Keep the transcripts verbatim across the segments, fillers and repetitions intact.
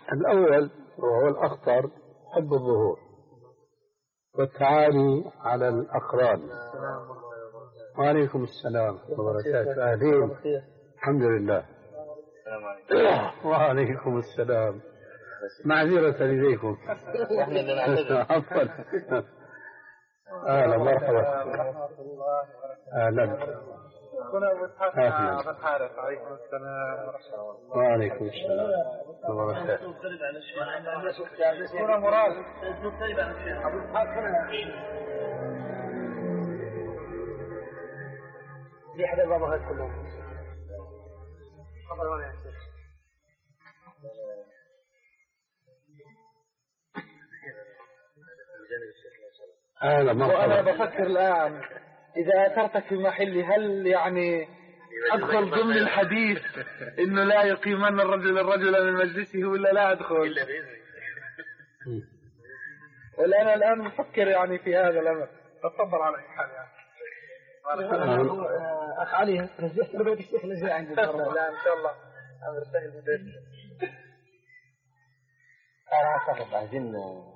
الأول وهو الأخطر حب الظهور والتعالي على الأقران. وعليكم السلام وبركاته. أهلين. الحمد لله. وعليكم السلام. معذرة لديكم. احنا اللي نعتذر. عفوا. اهلا مرحبا. اهلا. اهلا. ابو الحارث عليكم السلام ورحمه الله. وعليكم السلام وبركاته. دكتور مراد. ابو الحارث في حدا بابا هاد كلهم. خبر وين يا شيخ؟ أهلا. وأنا بفكر الآن إذا أثرتك في محلي هل يعني أدخل ضمن الحديث إنه لا يقيمن الرجل الرجل من مجلسه ولا لا أدخل؟ إلا بإذنه. ولا أنا الآن بفكر يعني في هذا الأمر. تفضل على حال يعني. أخ علي رجعت لبيت الشيخ نزل عندي. لا إن شاء الله أمر سهل بديت. أنا أعتقد عايزين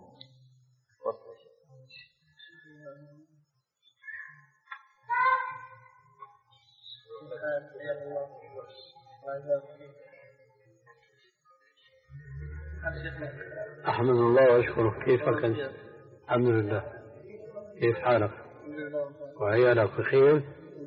أحمد الله وأشكره. كيفك أنت؟ الحمد لله. كيف حالك؟ وعيالك بخير؟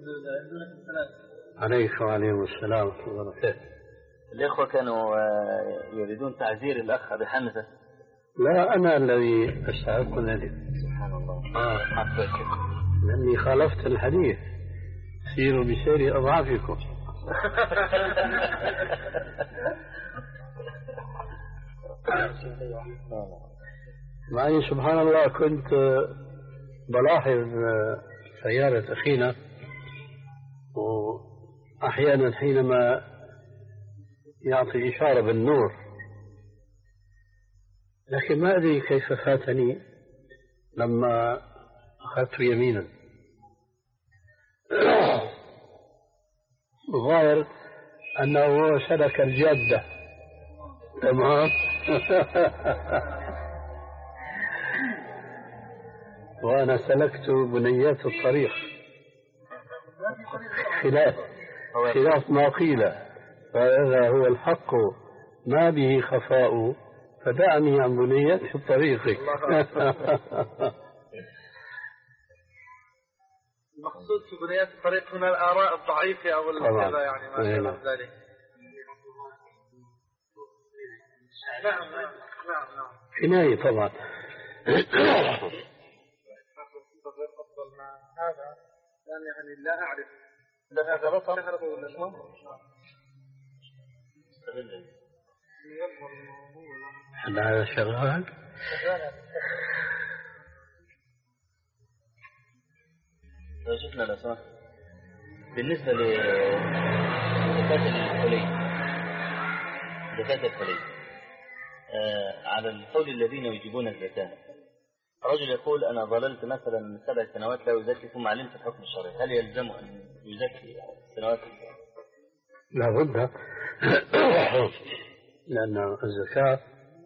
عليك وعليهم السلام ورحمة الله وبركاته. الإخوة كانوا يريدون تعزير الأخ أبي حمزة. لا أنا الذي أستحق ذلك. سبحان الله. آه. عفوا. لأني خالفت الحديث سيروا بسير أضعافكم. يعني سبحان الله كنت بلاحظ سيارة أخينا وأحيانا حينما يعطي إشارة بالنور، لكن ما أدري كيف فاتني لما أخذت يمينا. الظاهر أنه سلك الجادة. تمام. وأنا سلكت بنيات الطريق خلاف خلاف ما قيل، فهذا هو الحق ما به خفاء، فدعني عن بنيات الطريق. المقصود في بنيات الطريق هنا الآراء الضعيفة أو الكذا يعني ما شابه ذلك. نعم نعم نعم. كناية طبعا. هذا يعني لا أعرف لا هذا رقم ولا شو؟ هل هذا شغال؟ شفنا الأسماء بالنسبة لزكاة الحلي زكاة الحلي آه على القول الذين يجيبون الزكاة. رجل يقول أنا ظللت مثلا سبع سنوات لا يزكي ثم علمت الحكم الشرعي، هل يلزمه أن يزكي السنوات؟ لا بد، لأن الزكاة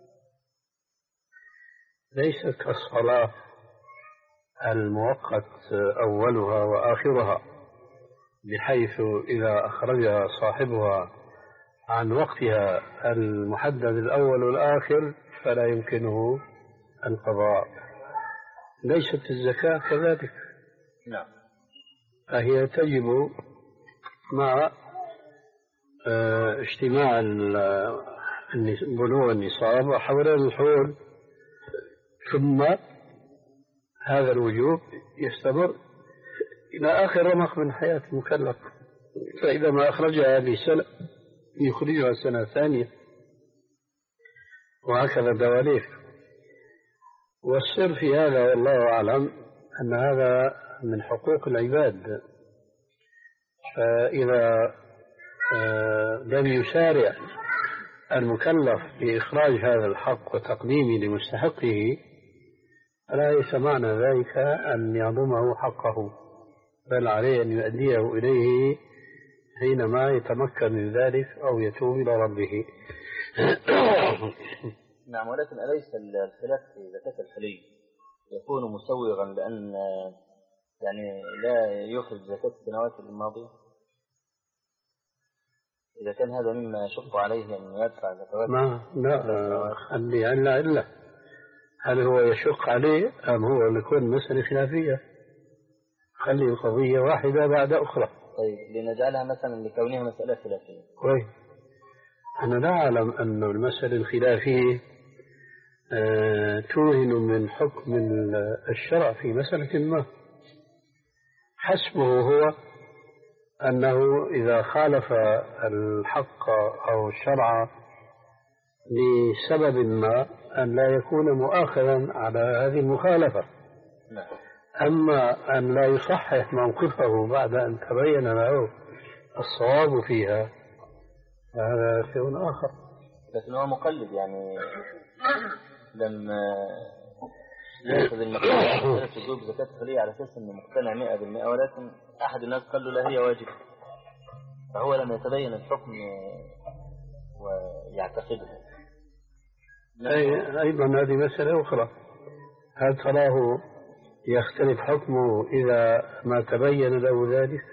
ليست كالصلاة المؤقت أولها وآخرها، بحيث إذا أخرجها صاحبها عن وقتها المحدد الأول والآخر فلا يمكنه القضاء. ليست الزكاة كذلك. نعم. فهي تجب مع اجتماع بلوغ النصاب وحول الحول، ثم هذا الوجوب يستمر إلى آخر رمق من حياة المكلف، فإذا ما أخرجها هذه السنة يخرجها سنة ثانية، وهكذا دواليك. والسر في هذا والله أعلم أن هذا من حقوق العباد، فإذا لم يسارع المكلف بإخراج هذا الحق وتقديمه لمستحقه فلا ليس معنى ذلك أن يضمه حقه، بل عليه أن يؤديه إليه حينما يتمكن من ذلك أو يتوب إلى ربه. نعم، ولكن أليس الخلاف في زكاة الحلي يكون مسوغا لأن يعني لا يخرج زكاة السنوات الماضية؟ إذا كان هذا مما يشق عليه أن يدفع زكوات ما لا خلي عنا إلا هل هو يشق عليه أم هو يكون مسألة خلافية؟ خلي القضية واحدة بعد أخرى. طيب لنجعلها مثلا لكونها مسألة خلافية. كويس. أنا لا أعلم أن المسألة الخلافية أه توهن من حكم الشرع في مسألة ما. حسبه هو أنه إذا خالف الحق أو الشرع لسبب ما أن لا يكون مؤاخذا على هذه المخالفة. أما أن لا يصحح موقفه بعد أن تبين له الصواب فيها هذا شيء آخر. لكن هو مقلد يعني لما يأخذ المقلد تجوب زكاة الحلي على أساس أنه مقتنع مئة بالمئة، ولكن أحد الناس قال له لا هي واجبة، فهو لما يتبين الحكم ويعتقده. أي أيضا هذه مسألة أخرى، هل تراه يختلف حكمه إذا ما تبين له ذلك؟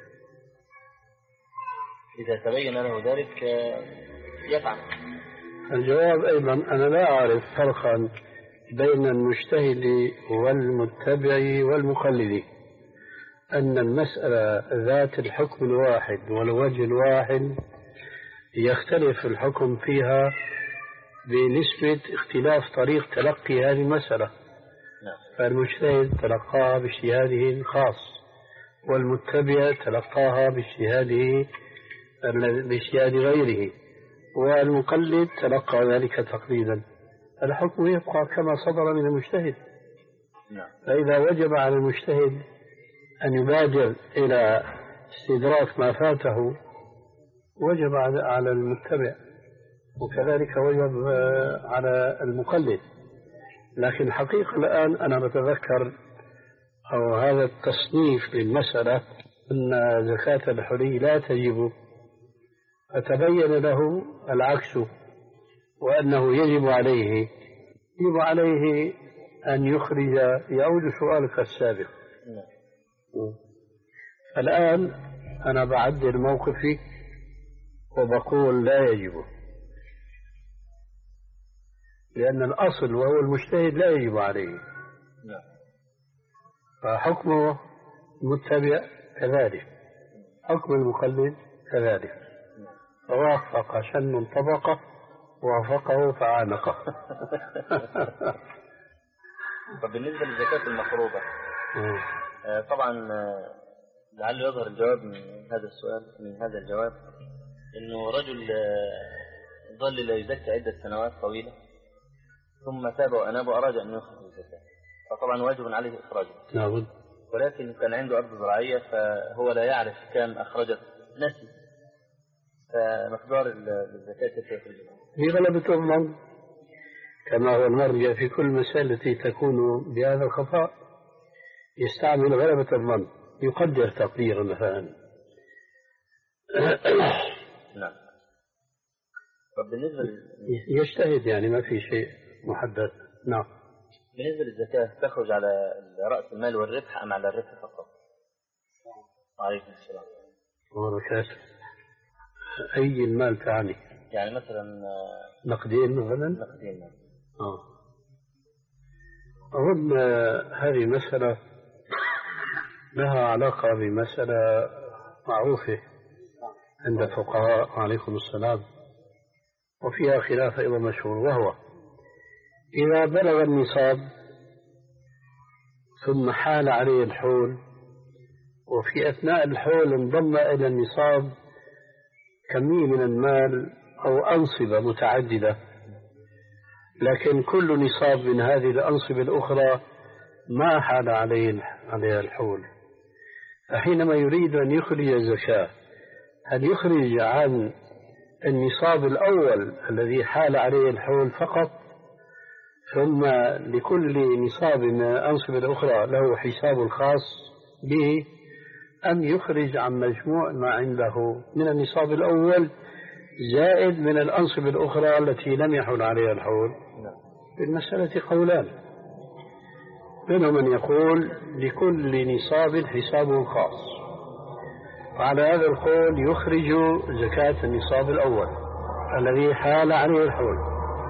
إذا تبين له ذلك يفعل. الجواب أيضا أنا لا أعرف فرقا بين المجتهد والمتبع والمقلد، أن المسألة ذات الحكم الواحد والوجه الواحد يختلف الحكم فيها بنسبة اختلاف طريق تلقي هذه المسألة. فالمجتهد تلقاها باجتهاده الخاص، والمتبع تلقاها باجتهاده باجتهاد غيره، والمقلد تلقى ذلك تقليدا. الحكم يبقى كما صدر من المجتهد. فإذا وجب على المجتهد أن يبادر إلى استدراك ما فاته وجب على المتبع، وكذلك وجب على المقلد. لكن حقيقة الآن أنا بتذكر أو هذا التصنيف للمسألة أن زكاة الحلي لا تجب، فتبين له العكس وأنه يجب عليه يجب عليه أن يخرج. يعود سؤالك السابق. الآن أنا بعدل موقفي وبقول لا يجب، لأن الأصل وهو المجتهد لا يجب عليه، فحكمه المتبع كذلك، حكم المقلد كذلك. فوافق شن طبقه وافقه فعانقه. فبالنسبة للزكاة المفروضة طبعا لعل يظهر الجواب من هذا السؤال من هذا الجواب إنه رجل ظل لا يزكى عدة سنوات طويلة ثم تاب وأناب وأراد أن يخرج الزكاة، فطبعا واجب عليه إخراجه. نعم. ولكن كان عنده أرض زراعية فهو لا يعرف كم أخرجت، نسي، فمقدار الزكاة كيف يخرجها؟ هي غلبة الظن كما هو المرجع في كل مسألة التي تكون بهذا الخفاء، يستعمل غلبة الظن، يقدر تقديرا مثلا. نعم. فبالنسبة يجتهد يعني ما في شيء محدد. نعم. بالنسبة للزكاة تخرج على رأس المال والربح أم على الربح فقط؟ وعليكم السلام. وبركاته. أي المال تعني؟ يعني مثلا نقدين مثلا؟ نقدين. آه. أظن هذه مسألة لها علاقة بمسألة معروفة عند الفقهاء عليكم السلام، وفيها خلاف أيضا مشهور، وهو إذا بلغ النصاب ثم حال عليه الحول، وفي أثناء الحول انضم إلى النصاب كمية من المال أو أنصبة متعددة، لكن كل نصاب من هذه الأنصبة الأخرى ما حال عليه عليها الحول، فحينما يريد أن يخرج الزكاة هل يخرج عن النصاب الأول الذي حال عليه الحول فقط، ثم لكل نصاب من الأنصبة الأخرى له حساب الخاص به، أم يخرج عن مجموع ما عنده من النصاب الأول زائد من الأنصب الأخرى التي لم يحل عليها الحول. في المسألة قولان، منهم من يقول لكل نصاب حسابه الخاص، وعلى هذا القول يخرج زكاة النصاب الأول الذي حال عليه الحول.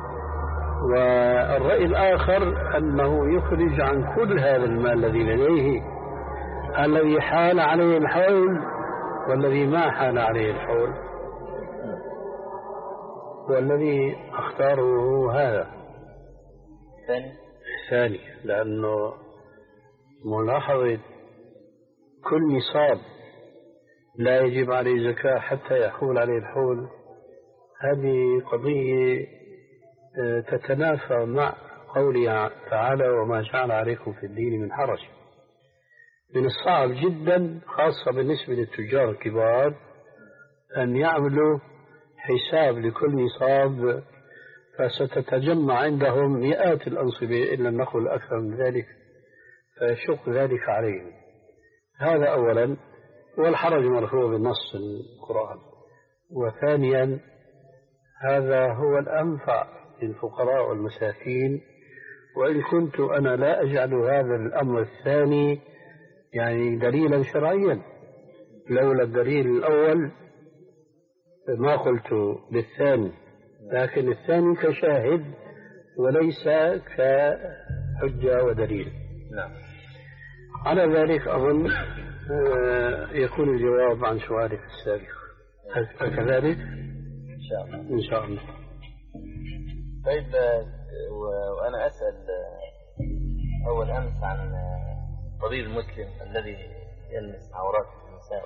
والرأي الآخر أنه يخرج عن كل هذا المال الذي لديه، الذي حال عليه الحول والذي ما حال عليه الحول، والذي اختاره هذا ثاني ثاني لأنه ملاحظة كل نصاب لا يجب عليه زكاة حتى يحول عليه الحول، هذه قضية تتنافى مع قوله تعالى وما جعل عليكم في الدين من حرج. من الصعب جدا خاصة بالنسبة للتجار الكبار أن يعملوا حساب لكل نصاب، فستتجمع عندهم مئات الأنصبة إن لم نقل أكثر من ذلك، فيشق ذلك عليهم. هذا أولا، والحرج مرفوع بنص القرآن. وثانيا هذا هو الأنفع للفقراء والمساكين، وإن كنت أنا لا أجعل هذا الأمر الثاني يعني دليلا شرعيا، لولا الدليل الأول ما قلت بالثاني، لكن الثاني كشاهد وليس كحجة ودليل. نعم. على ذلك أظن يكون الجواب عن سؤالك السابق، هكذلك إن شاء الله. إن شاء الله. طيب، وأنا أسأل أول أمس عن طبيب المسلم الذي يلمس عورات النساء.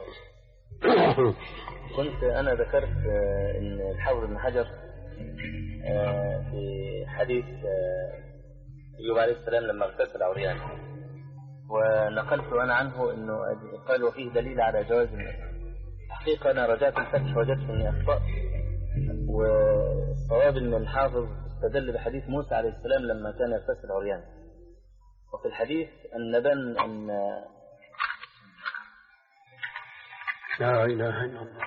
كنت أنا ذكرت أن الحافظ ابن حجر في حديث أيوب عليه السلام لما اغتسل عريان، ونقلت أنا عنه أنه قال وفيه دليل على جواز النساء. حقيقة أنا رجعت الفتح وجدت أني أخطأت، والصواب أن الحافظ استدل بحديث موسى عليه السلام لما كان يغتسل عريان، وفي الحديث أن بن أن لا إله إلا الله،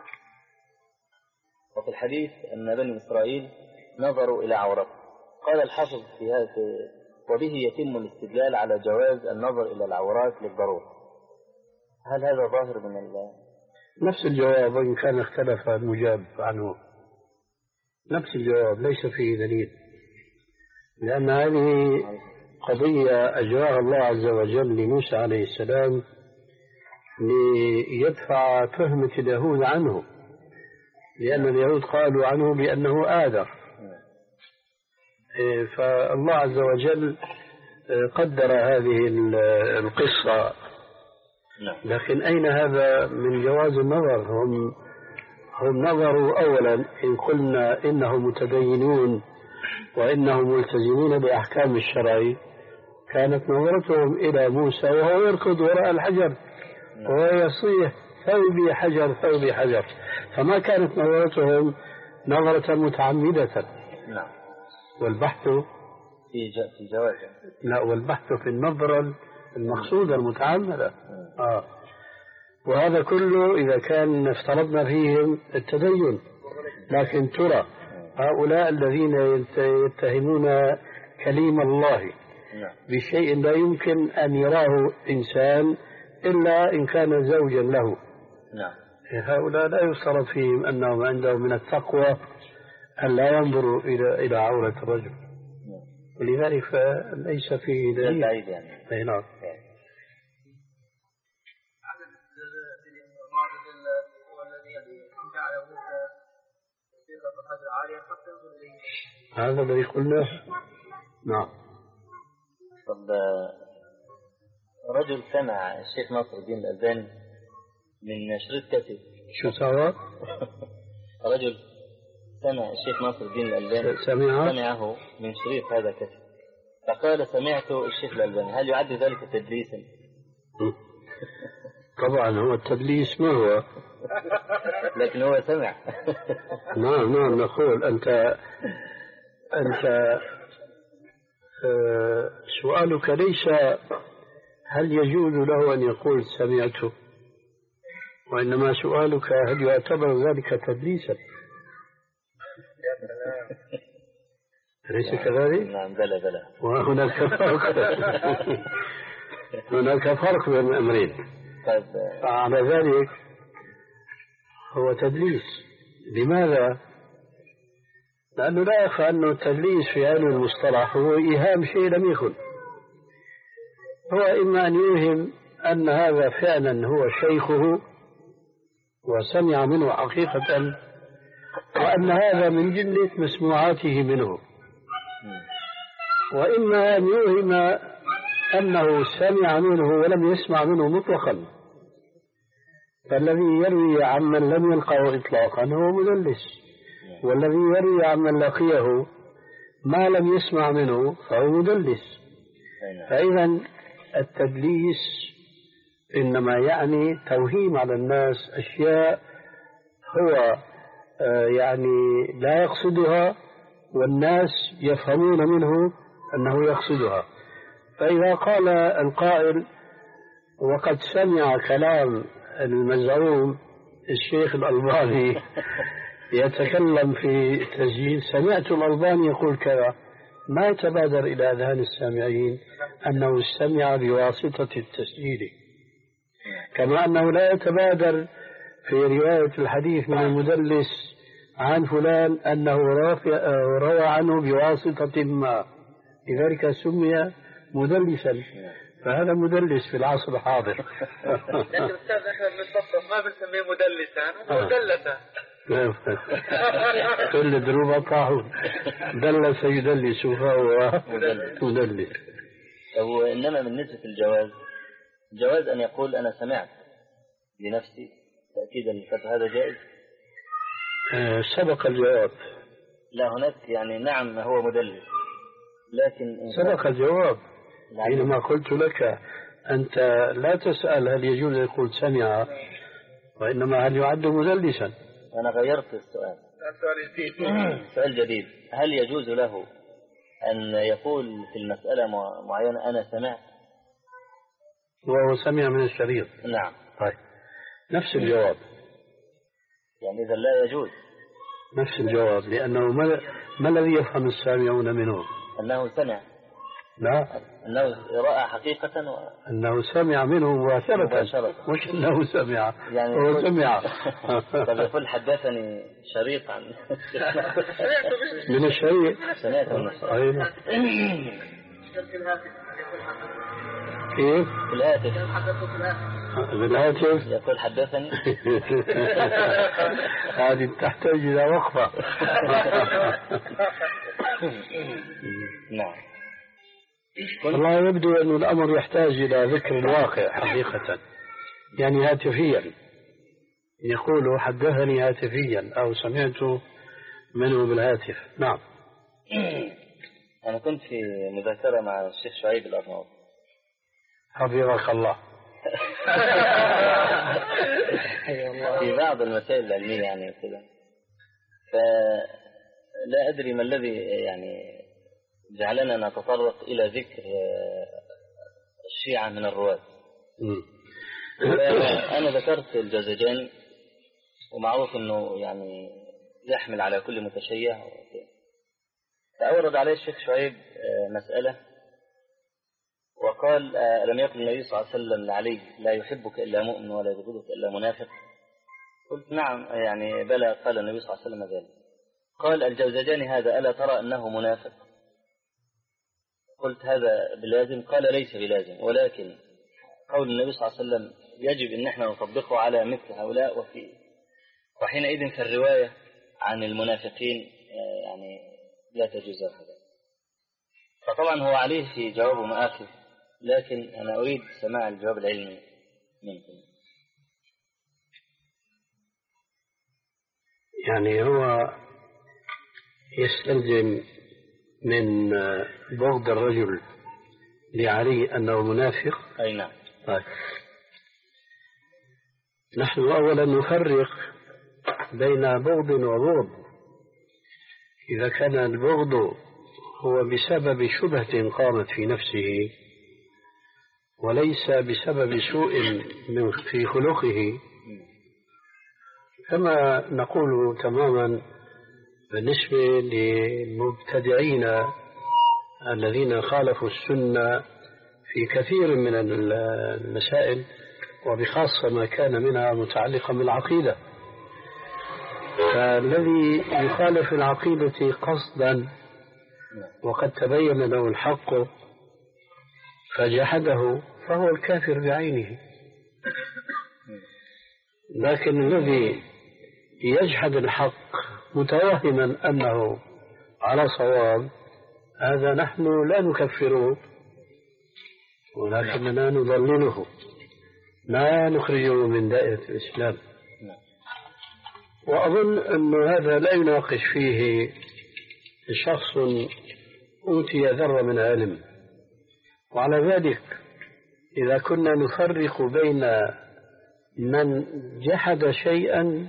وفي الحديث أن بني إسرائيل نظروا إلى عورته. قال الحافظ في هذا وبه يتم الاستدلال على جواز النظر إلى العورات للضرورة. هل هذا ظاهر من الله؟ نفس الجواب وإن كان اختلف المجاب عنه، نفس الجواب ليس فيه دليل، لأن هذه قضية أجراها الله عز وجل لموسى عليه السلام ليدفع تهمة اليهود عنه، لأن اليهود قالوا عنه بأنه آذر، فالله عز وجل قدر هذه القصة. لكن أين هذا من جواز النظر؟ هم هم نظروا أولا، إن قلنا إنهم متدينون وإنهم ملتزمون بأحكام الشرع، كانت نظرتهم إلى موسى وهو يركض وراء الحجر وهو يصيح ثوبي حجر ثوبي حجر، فما كانت نظرتهم نظرة متعمدة. نعم. والبحث في في جواز لا والبحث في النظرة المقصودة المتعمدة. آه. وهذا كله إذا كان افترضنا فيهم التدين، لكن ترى هؤلاء الذين يتهمون كليم الله بشيء لا يمكن أن يراه إنسان إلا إن كان زوجا له، هؤلاء لا يفترض فيهم أنهم عندهم من التقوى أن لا ينظروا إلى إلى عورة الرجل، ولذلك فليس فيه دليل. أي نعم. هذا الذي قلناه. نعم. طب رجل سمع الشيخ ناصر الدين الألباني من شريط كاسيت. شو سوى؟ رجل سمع الشيخ ناصر الدين الألباني سمعه, سمعه من شريط هذا كاسيت، فقال سمعت الشيخ الألباني، هل يعد ذلك تدليسا؟ طبعا هو التدليس ما هو، لكن هو سمع. نعم نعم نقول أنت أنت آه سؤالك ليس هل يجوز له أن يقول سمعته، وإنما سؤالك هل يعتبر ذلك تدليسا. أليس كذلك؟ نعم بلى بلى. وهناك فرق هناك فرق بين الأمرين. طيب على ذلك هو تدليس. لماذا؟ لأنه لا يخفى أنه التدليس في علم المصطلح هو إيهام شيء لم يكن. هو إما أن يوهم أن هذا فعلا هو شيخه وسمع منه حقيقة، وأن هذا من جملة مسموعاته منه، وإما أن يوهم أنه سمع منه ولم يسمع منه مطلقا، فالذي يروي عمن لم يلقه إطلاقا هو مدلس، والذي يروي عمن لقيه ما لم يسمع منه فهو مدلس. فإذا التدليس إنما يعني توهيم على الناس أشياء هو يعني لا يقصدها، والناس يفهمون منه أنه يقصدها. فإذا قال القائل وقد سمع كلام المزعوم الشيخ الألباني يتكلم في تسجيل، سمعت الألباني يقول كذا، ما يتبادر إلى أذهان السامعين أنه استمع بواسطة التسجيل، كما أنه لا يتبادر في رواية الحديث من المدلس عن فلان أنه روى عنه بواسطة ما، لذلك سمي مدلسا. فهذا مدلس في العصر الحاضر. لكن أستاذ أحمد مصطفى ما بنسميه مدلسا، هو مدلسا. كل دروب طاحون، دلس يدلس فهو مدلس. وإنما بالنسبة للجواز، جواز أن يقول أنا سمعت بنفسي تأكيدا للفتح، هذا جائز؟ أه سبق الجواب. لا هناك يعني نعم هو مدلس، لكن سبق الجواب حينما قلت لك أنت لا تسأل هل يجوز أن يقول سمع، وإنما هل يعد مدلسا. أنا غيرت السؤال، سؤال جديد. هل يجوز له أن يقول في المسألة معينة أنا سمعت وهو سمع من الشريط؟ نعم. طيب نفس الجواب، يعني إذا لا يجوز نفس الجواب، لأنه ما, ما الذي يفهم السامعون منه؟ أنه سمع. لا، أنه رأى حقيقة و... أنه سمع منه مباشرة، مباشرة. مش أنه سمع يعني هو يقول... سمع. طب يقول حدثني شريط عن من الشريط. سمعت من الشريط. أيوة. كيف؟ في الهاتف. بالهاتف يقول حدثني. هذه تحتاج إلى وقفة. نعم. والله يبدو أن الأمر يحتاج إلى ذكر الواقع حقيقة، يعني هاتفيا يقول حدثني هاتفيا أو سمعت منه بالهاتف. نعم. أنا كنت في مذاكرة مع الشيخ شعيب الأرناؤوطي حفظك الله في بعض المسائل العلمية يعني كذا، فلا أدري ما الذي يعني جعلنا نتطرق إلى ذكر الشيعة من الرواة. أنا ذكرت الجوزجاني، ومعروف أنه يعني يحمل على كل متشيع، فأورد عليه الشيخ شعيب مسألة وقال ألم يقل النبي صلى الله عليه وسلم لعلي لا يحبك إلا مؤمن ولا يبغضك إلا منافق؟ قلت نعم يعني بلى، قال النبي صلى الله عليه وسلم ذلك. قال الجوزجاني هذا ألا ترى أنه منافق؟ قلت هذا بلازم؟ قال ليس بلازم، ولكن قول النبي صلى الله عليه وسلم يجب أن احنا نطبقه على مثل هؤلاء، وفي وحينئذ في الرواية عن المنافقين يعني لا تجوز هذا. فطبعا هو عليه في جوابه مآخذ، لكن أنا أريد سماع الجواب العلمي منكم. يعني هو يستلزم من بغض الرجل لعلي أنه منافق؟ أي نعم. طيب. نحن أولا نفرق بين بغض وبغض. إذا كان البغض هو بسبب شبهة قامت في نفسه وليس بسبب سوء من في خلقه، كما نقول تماما بالنسبة للمبتدعين الذين خالفوا السنة في كثير من المسائل وبخاصة ما كان منها متعلقا بالعقيدة، فالذي يخالف العقيدة قصدا وقد تبين له الحق فجحده فهو الكافر بعينه. لكن الذي يجحد الحق متوهما أنه على صواب هذا نحن لا نكفره ولكننا نضلله، لا نخرجه من دائرة الإسلام. وأظن أن هذا لا يناقش فيه شخص أوتي ذرة من علم. وعلى ذلك إذا كنا نفرق بين من جحد شيئا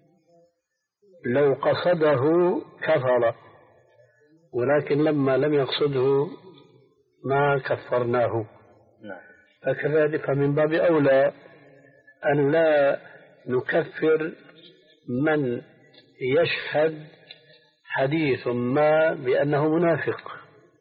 لو قصده كفر، ولكن لما لم يقصده ما كفرناه، فكذلك من باب أولى أن لا نكفر من يشهد حديث ما بأنه منافق،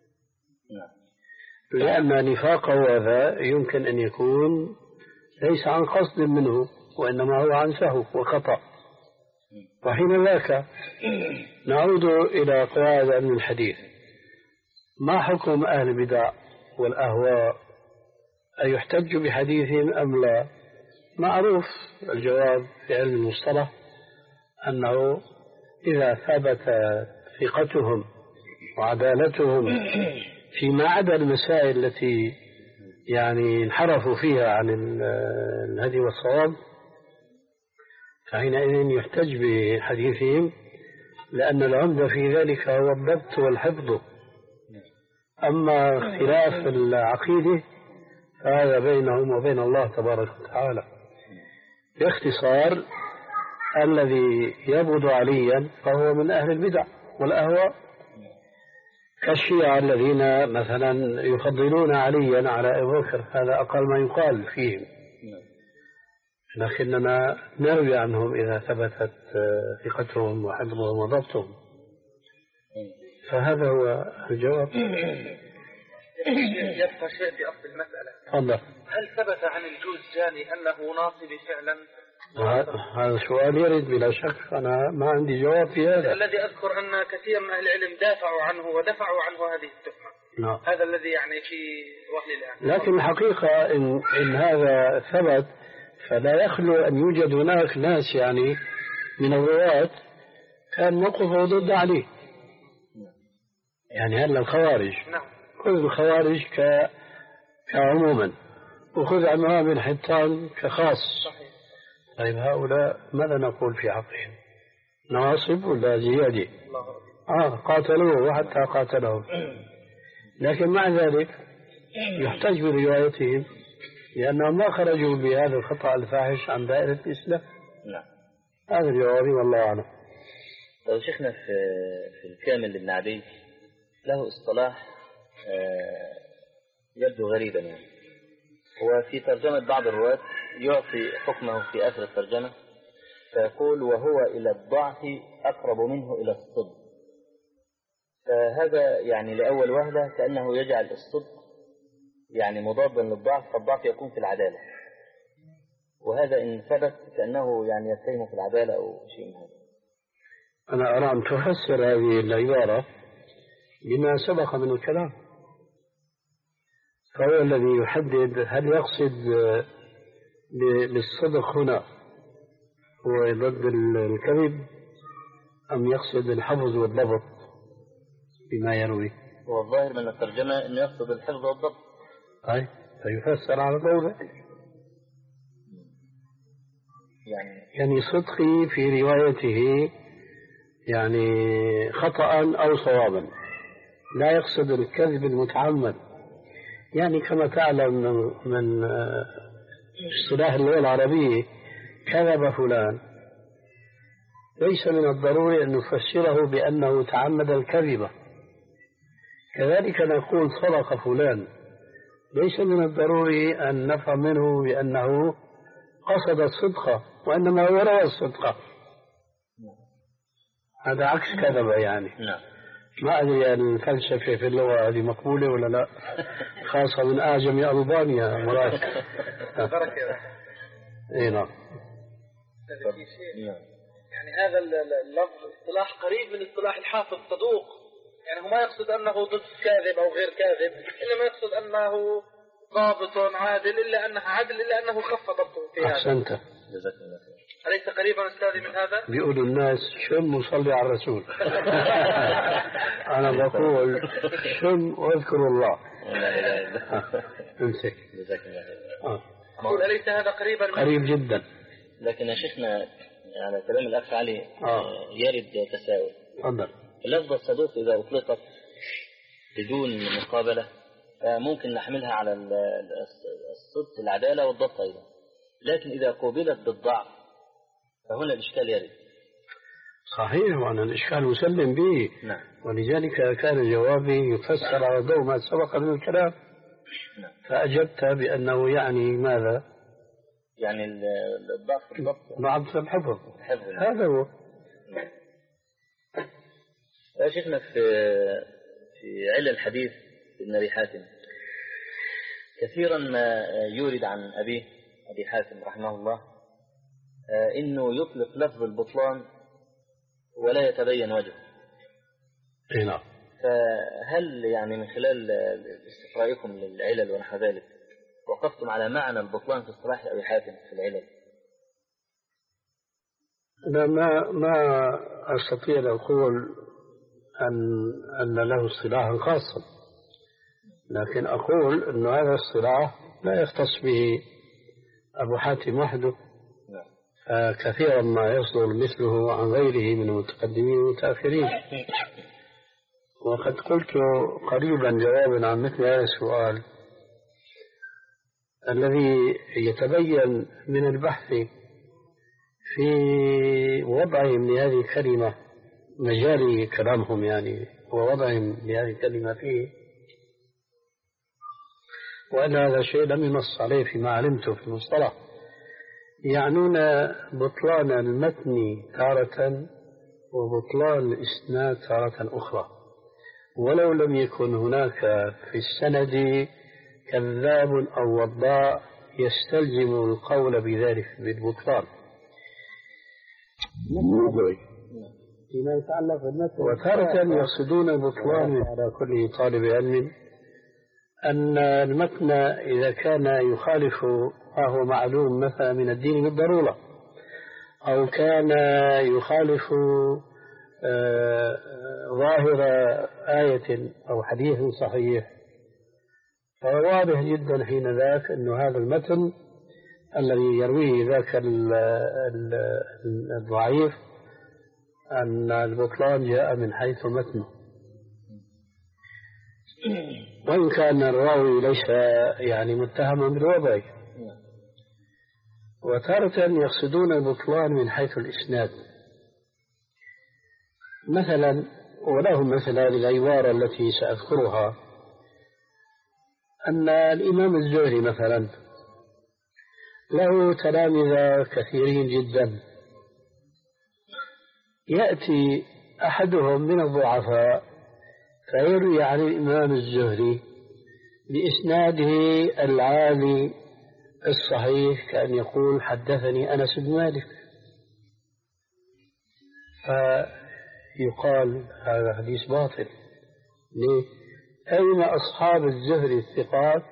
لأن نفاقه هذا يمكن أن يكون ليس عن قصد منه وإنما هو عن سهو وخطأ. وحين ذاك نعود إلى قواعد علم الحديث. ما حكم أهل البدع والأهواء؟ أيحتج بحديثهم أم لا؟ معروف الجواب في علم المصطلح أنه إذا ثبت ثقتهم وعدالتهم فيما عدا المسائل التي يعني انحرفوا فيها عن الهدي والصواب فحينئذ يحتج بحديثهم، لأن العمدة في ذلك هو الضبط والحفظ. أما اختلاف العقيدة فهذا بينهم وبين الله تبارك وتعالى. باختصار الذي يبغض عليا فهو من أهل البدع والأهواء، كالشيعة الذين مثلا يفضلون عليا على أبي بكر، هذا أقل ما يقال فيهم، لكننا نروي عنهم إذا ثبتت ثقتهم وحفظهم وضبطهم. فهذا هو الجواب. يبقى شيء في أصل المسألة. تفضل. هل ثبت عن الجوزجاني أنه ناصب فعلا؟ هذا سؤال يرد بلا شك، أنا ما عندي جواب في هذا. الذي أذكر أن كثير من أهل العلم دافعوا عنه ودفعوا عنه هذه التهمة. نعم. هذا الذي يعني في وهل الآن. لكن الحقيقة إن, إن هذا ثبت فلا يخلو أن يوجد هناك ناس يعني من الرواة كان موقفه ضد عليه. يعني هلا الخوارج، نعم. خذ الخوارج ك... كعموما وخذ عمام بن حتان كخاص. صحيح. طيب هؤلاء ماذا نقول في حقهم؟ نواصب ولا زيادة؟ آه قاتلوه وحتى قاتلهم، لكن مع ذلك يحتج بروايتهم لأنهم ما خرجوا بهذا الخطأ الفاحش عن دائرة الإسلام. نعم. هذا جوابي والله أعلم. لو شيخنا في في الكامل لابن عدي له اصطلاح يبدو غريبا، يعني وفي ترجمة بعض الرواة يعطي حكمه في آخر الترجمة فيقول وهو إلى الضعف أقرب منه إلى الصدق. فهذا يعني لأول وهلة كأنه يجعل الصدق يعني مضادا للضعف، فالضعف يكون في العدالة، وهذا إن ثبت كأنه يعني يتهم في العدالة أو شيء من هذا. أنا أرى أن تفسر هذه العبارة بما سبق من الكلام، فهو الذي يحدد هل يقصد بالصدق هنا هو ضد الكذب أم يقصد الحفظ والضبط بما يروي. هو الظاهر من الترجمة أنه يقصد الحفظ والضبط. أي فيفسر على ضوء يعني يعني صدقي في روايته يعني خطأ أو صوابا، لا يقصد الكذب المتعمد. يعني كما تعلم من اصطلاح اللغة العربية كذب فلان ليس من الضروري أن نفسره بأنه تعمد الكذبة، كذلك نقول صدق فلان ليس من الضروري أن نفهم منه بأنه قصد الصدق وإنما هو روى الصدق. هذا عكس كذبة يعني. نعم. ما أدري الفلسفة في اللغة هذه مقبولة ولا لا، خاصة من أعجم ألبانيا مراد. إيه نعم. يعني هذا اللفظ اصطلاح قريب من اصطلاح الحافظ صدوق، يعني هو ما يقصد أنه ضد كاذب أو غير كاذب، إنما يقصد أنه ضابط عادل، إلا أنه عدل إلا أنه خف ضبطه في هذا. أحسنت. أليس قريبا أستاذي من هذا؟ بيقولوا الناس شم وصلي على الرسول. أنا بقول شم واذكر الله. امسك. أقول أليس هذا قريبا؟ قريب جدا. لكن يا شيخنا على كلام الأخ علي آه. يرد تساؤل. تفضل. اللفظة الصدوق إذا أطلقت بدون مقابلة ممكن نحملها على الصدق العدالة والضبط أيضا، لكن إذا قوبلت بالضعف فهنا الإشكال يرد. صحيح، وأنا الإشكال مسلم به. نعم. ولذلك كان جوابي يفسر على ضوء ما سبق من الكلام. نعم. فأجبت بأنه يعني ماذا؟ يعني الضعف في الضبط. ضعف في الحفظ. هذا هو. نعم. شيخنا في في علل الحديث ابن أبي حاتم كثيرا ما يورد عن أبيه أبي حاتم رحمه الله إنه يطلق لفظ البطلان ولا يتبين وجهه. نعم. فهل يعني من خلال استقرائكم للعلل ونحو ذلك وقفتم على معنى البطلان في اصطلاح أبي حاتم في العلل؟ أنا ما ما أستطيع أن أقول أن أن له اصطلاحا خاصا، لكن أقول أن هذا الاصطلاح لا يختص به أبو حاتم وحده، فكثيرا ما يصدر مثله عن غيره من المتقدمين والمتأخرين. وقد قلت قريبا جوابا عن مثل هذا السؤال الذي يتبين من البحث في وضعهم لهذه الكلمة، مجال كلامهم يعني ووضعهم لهذه الكلمة فيه، وأن هذا شيء لم ينص عليه فيما علمته في المصطلح. يعنون بطلان المتن تارة وبطلان الإسناد تارة أخرى، ولو لم يكن هناك في السند كذاب أو وضاع يستلزم القول بذلك بالبطلان فيما يتعلق بالمتن. وتارة يقصدون البطلان على كل طالب علم أن المتن إذا كان يخالف ما هو معلوم مثلا من الدين بالضرورة، أو كان يخالف ظاهر آية أو حديث صحيح، فواضح جدا حين ذاك أن هذا المتن الذي يرويه ذاك الضعيف أن البطلان جاء من حيث متنه، وإن كان الراوي ليس يعني متهما بالوضع. وتارة يقصدون البطلان من حيث الإسناد، مثلا ولهم مثلا العبارة التي سأذكرها أن الإمام الزهري مثلا له تلامذة كثيرين جدا، يأتي أحدهم من الضعفاء فيروي عن الإمام الزهري بإسناده العالي الصحيح كأن يقول حدثني أنس بن مالك، فيقال هذا حديث باطل. ليه؟ أين أصحاب الزهري الثقات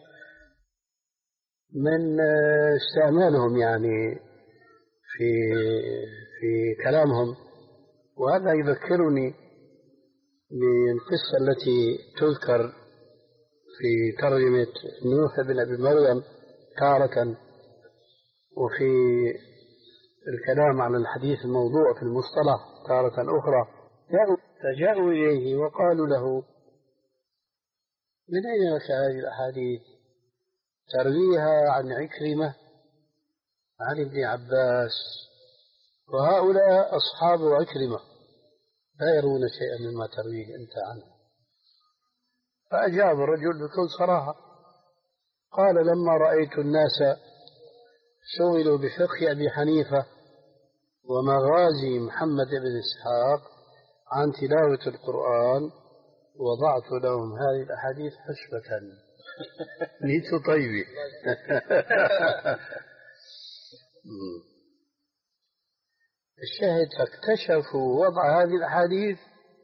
من استعمالهم يعني في في كلامهم؟ وهذا يذكرني بالقصة التي تذكر في ترجمة نوح بن أبي مريم تارة، وفي الكلام عن الحديث الموضوع في المصطلح تارة أخرى. فجاءوا إليه وقالوا له من أين لك هذه الأحاديث ترويها عن عكرمة عن ابن عباس، وهؤلاء أصحاب عكرمة لا يرون شيئا مما ترويه أنت عنه. فأجاب الرجل بكل صراحة قال لما رأيت الناس شغلوا بفقه أبي حنيفة ومغازي محمد بن إسحاق عن تلاوة القرآن، وضعت لهم هذه الأحاديث حسبة نيت طيبة. الشاهد فاكتشفوا وضع هذه الأحاديث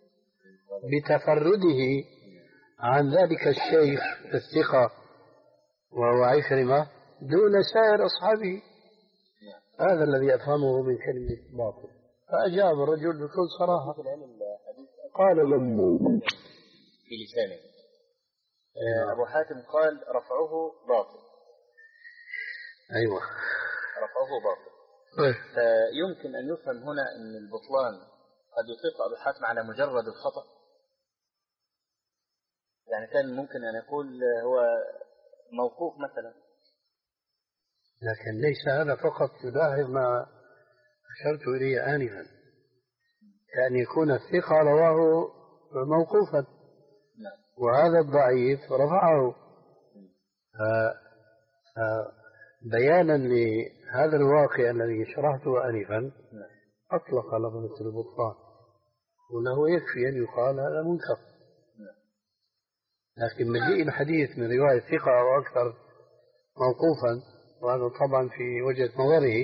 بتفرده عن ذلك الشيخ الثقة وهو عكرمة دون سائر أصحابه. هذا الذي أفهمه من كلمة باطل. فأجاب الرجل بكل صراحة قال لم في لسانه. أبو حاتم قال رفعه باطل. أيوة رفعه باطل. فيمكن أن يفهم هنا أن البطلان قد يطلق أبو حاتم على مجرد الخطأ، يعني كان ممكن أن يقول هو موقوف مثلا. لكن ليس هذا فقط، يلاحظ ما أشرت إليه آنفا، كأن يكون الثقة رواه موقوفا وهذا الضعيف رفعه. بيانا لهذا الواقع الذي شرحته آنفا أطلق لفظة البطلان، وله يكفي أن يقال هذا منكر. لكن مجيء الحديث من رواية ثقة أو أكثر موقوفا، وهذا طبعا في وجهة نظره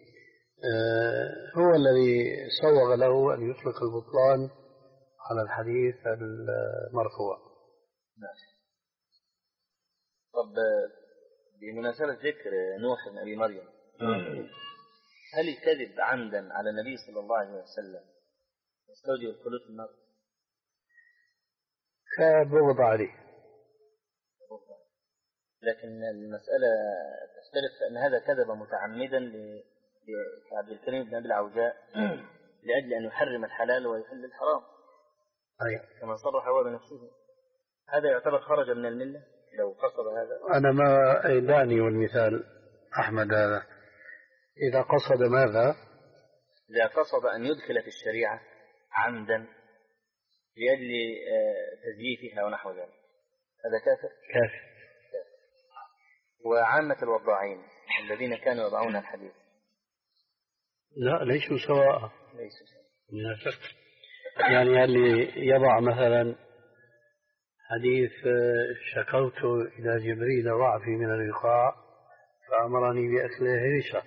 هو الذي سوغ له أن يطلق البطلان على الحديث المرفوع. طب بمناسبة ذكر نوح بن أبي مريم، هل الكذب عمدا على النبي صلى الله عليه وسلم يستوجب الخلود في النار؟ كبغض عليه. لكن المسألة تختلف، أن هذا كذب متعمدا لعبد الكريم بن أبي العوجاء لأجل أن يحرم الحلال ويحل الحرام. أي. كما صرح هو بنفسه. هذا يعتبر خرج من الملة لو قصد هذا. أنا ما دعني والمثال أحمد هذا إذا قصد ماذا؟ إذا قصد أن يدخل في الشريعة عمدا لأجل تزييفها ونحو ذلك، هذا كافر؟ كافر. وعامة الوضاعين الذين كانوا يضعون الحديث لا ليسوا سواء. ليسوا سواء. يعني اللي يضع مثلا حديث شكوت إلى جبريل ضعفي من الوقاع فأمرني بأكل هريشة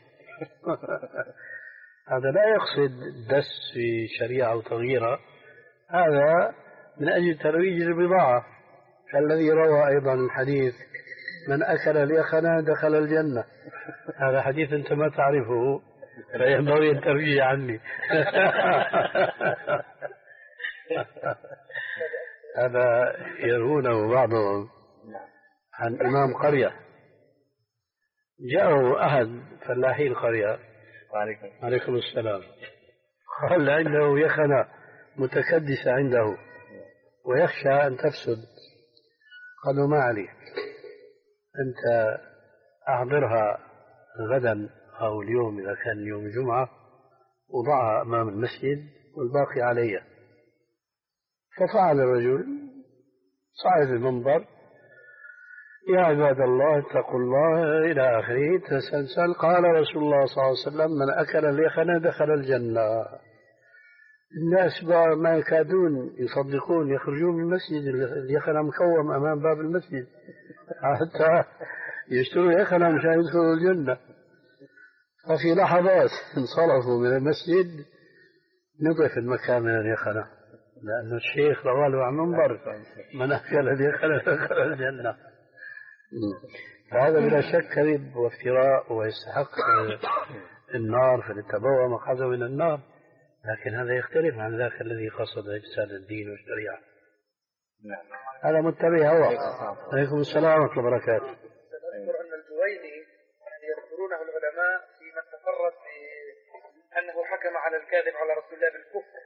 هذا لا يقصد دس في شريعة أو تغييرها، هذا من أجل ترويج البضاعة. كالذي روى أيضا الحديث من أكل اليخنة دخل الجنة، هذا حديث أنت ما تعرفه فينبغي أن ترويه عني هذا يروونه بعضهم عن إمام قرية، جاءه أحد فلاحي القرية عليكم السلام، قال عنده يخنة متكدسة عنده ويخشى أن تفسد، قالوا ما عليه أنت أحضرها غدا أو اليوم إذا كان يوم جمعة وضعها أمام المسجد والباقي علي. ففعل الرجل، صعد المنبر يا عباد الله اتقوا الله إلى آخره، تسلسل قال رسول الله صلى الله عليه وسلم من أكل اليخنة دخل الجنة. الناس ما يكادون يصدقون، يخرجون من المسجد اليخنة مكوم أمام باب المسجد حتى يشتروا يخنة مشان يدخلوا الجنة. ففي لحظات انصرفوا من المسجد نظف المكان من اليخنة، لأن الشيخ رواه عن منبر من أكل اليخنة دخل الجنة. فهذا بلا شك كذب وافتراء ويستحق النار، فليتبوأ مقعده من النار، لكن هذا يختلف عن ذاك الذي قصد إفساد الدين والشريعة. هذا متبع هو. عليكم السلام ورحمة الله وبركاته. أذكر أن الجويني يعني يذكرونه العلماء في من تفرد بأنه حكم على الكاذب على رسول الله بالكفر.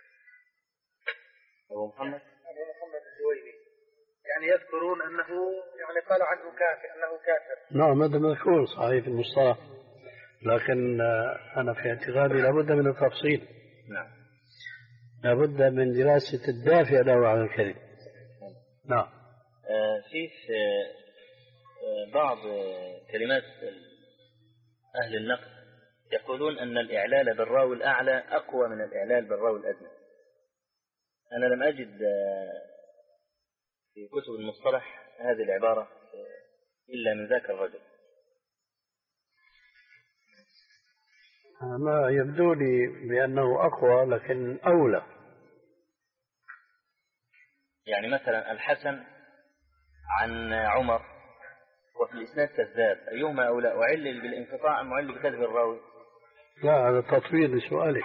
أبو محمد أبو محمد الجويني يعني يذكرون أنه يعني قال عنه كافر، أنه كافر. نعم هذا مذكور صحيح في المصطلح، لكن أنا في اعتقادي لابد من التفصيل. نعم. لابد من دراسة الدافع له على الكذب. نعم. آه في آه بعض كلمات أهل النقد يقولون أن الإعلال بالراوي الأعلى أقوى من الإعلال بالراوي الأدنى. أنا لم أجد في كتب المصطلح هذه العبارة إلا من ذاك الرجل. ما يبدو لي بأنه أقوى لكن أولى. يعني مثلا الحسن عن عمر وفي الإسناد كذاب، أيهما أولى؟ أعلل بالانقطاع أم أعلل بكذب الراوي؟ لا، هذا تطوير لسؤالك.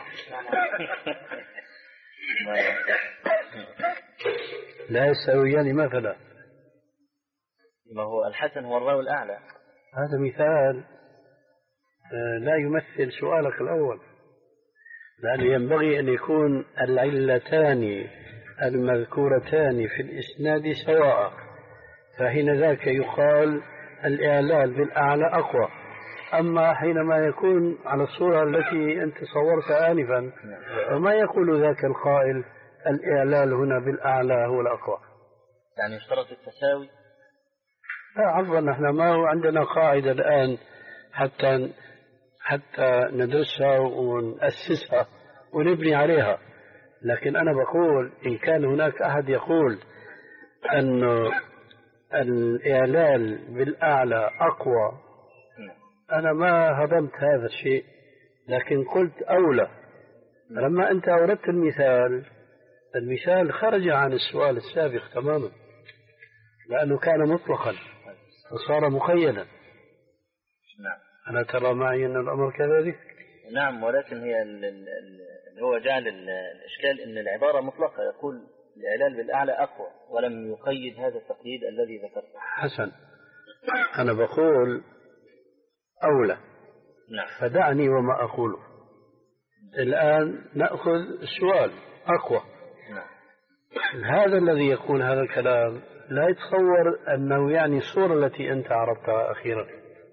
لا يستويان مثلا. ما هو الحسن هو الراوي الأعلى. هذا مثال لا يمثل سؤالك الأول، لأنه ينبغي أن يكون العلتان المذكورتان في الإسناد سواء، فحين ذاك يقال الإعلال بالأعلى أقوى. أما حينما يكون على الصورة التي أنت صورتها آنفا وما يقول ذاك القائل الإعلال هنا بالأعلى هو الأقوى. يعني يشترط التساوي؟ لا عفوا، نحن ما هو عندنا قاعدة الآن حتى حتى ندرسها ونأسسها ونبني عليها، لكن أنا بقول إن كان هناك أحد يقول أن الإعلال بالأعلى أقوى، أنا ما هضمت هذا الشيء، لكن قلت أولى. لما أنت أوردت المثال، المثال خرج عن السؤال السابق تماما، لأنه كان مطلقا فصار مقيدا. نعم. أنا ترى معي أن الأمر كذلك؟ نعم، ولكن هي اللي هو جعل الإشكال أن العبارة مطلقة، يقول الإعلال بالأعلى أقوى ولم يقيد هذا التقييد الذي ذكرته. حسن، أنا بقول أولى. نعم. فدعني وما أقوله. الآن نأخذ السؤال أقوى. نعم. هذا الذي يقول هذا الكلام لا يتصور أنه يعني الصورة التي أنت عرضتها أخيرا،